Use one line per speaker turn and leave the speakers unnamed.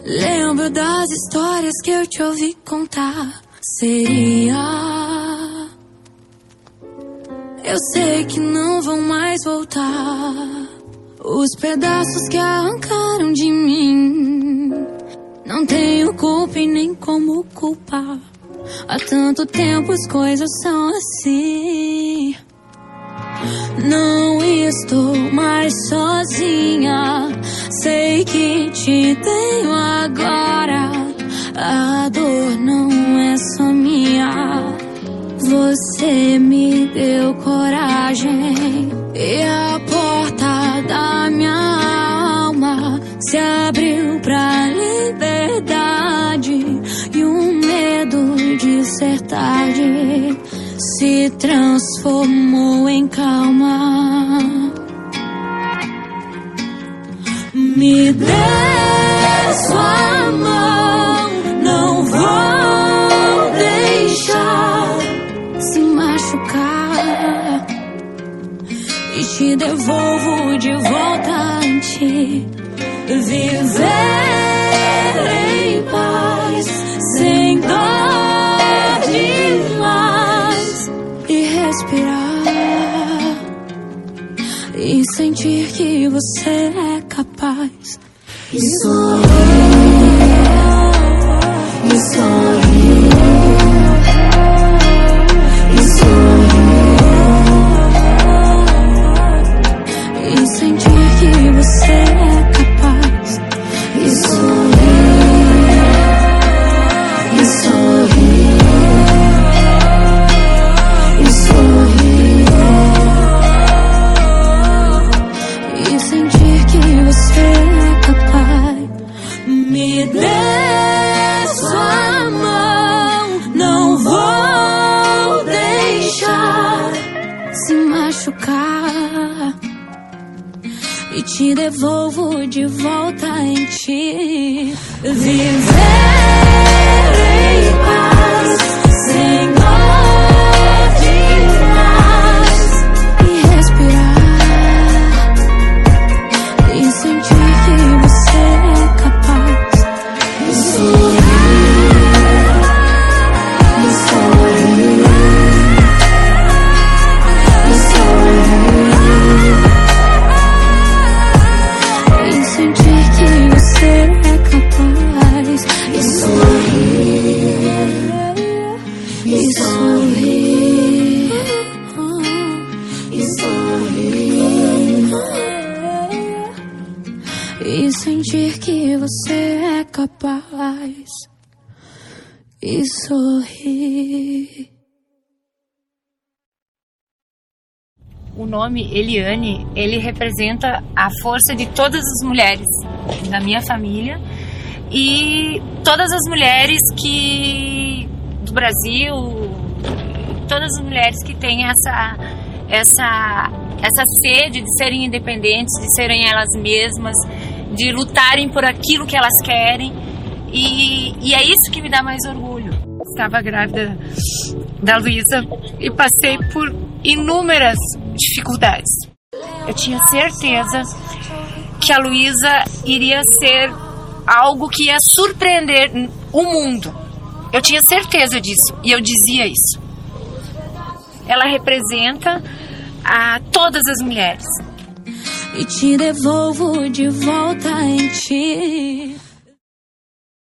Lembro das histórias que eu te ouvi contar. Seria. Eu sei que não vão mais voltar. Os pedaços que arrancaram de mim. Não tenho culpa e nem como culpar. Há tanto tempo as coisas são assim. Não estou mais sozinha. Sei que te tenho agora. A dor não é só minha. Você me deu coragem. E a porta da minha alma se abriu pra liberdade. E o medo de ser tarde se transformou em calma. Me dê sua mão, não vou deixar se machucar. E te devolvo de volta em ti. Viver em paz, sem dor demais. E respirar e sentir que você é capaz. E sorrir, e sorrir, e sorrir, e sentir que você é capaz. E sorrir, e sorrir, e sorrir, e sentir que você é capaz. Me dê sua mão, não vou deixar se machucar. E te devolvo de volta em ti. Viver em paz, sem dor demais. E respirar e sentir que você é capaz. E sorrir, e sorrir, e sorrir, e sentir que você é capaz. E sorrir, e sorrir, e sorrir, e sentir que você é capaz. E sorrir.
O nome Eliane, ele representa a força de todas as mulheres da minha família e todas as mulheres do Brasil, todas as mulheres que têm essa sede de serem independentes, de serem elas mesmas, de lutarem por aquilo que elas querem, e é isso que me dá mais orgulho. Estava grávida da Luísa e passei por inúmeras dificuldades. Eu tinha certeza que a Luísa iria ser algo que ia surpreender o mundo. Eu tinha certeza disso e eu dizia isso. Ela representa a todas as mulheres.
E te devolvo de volta em ti.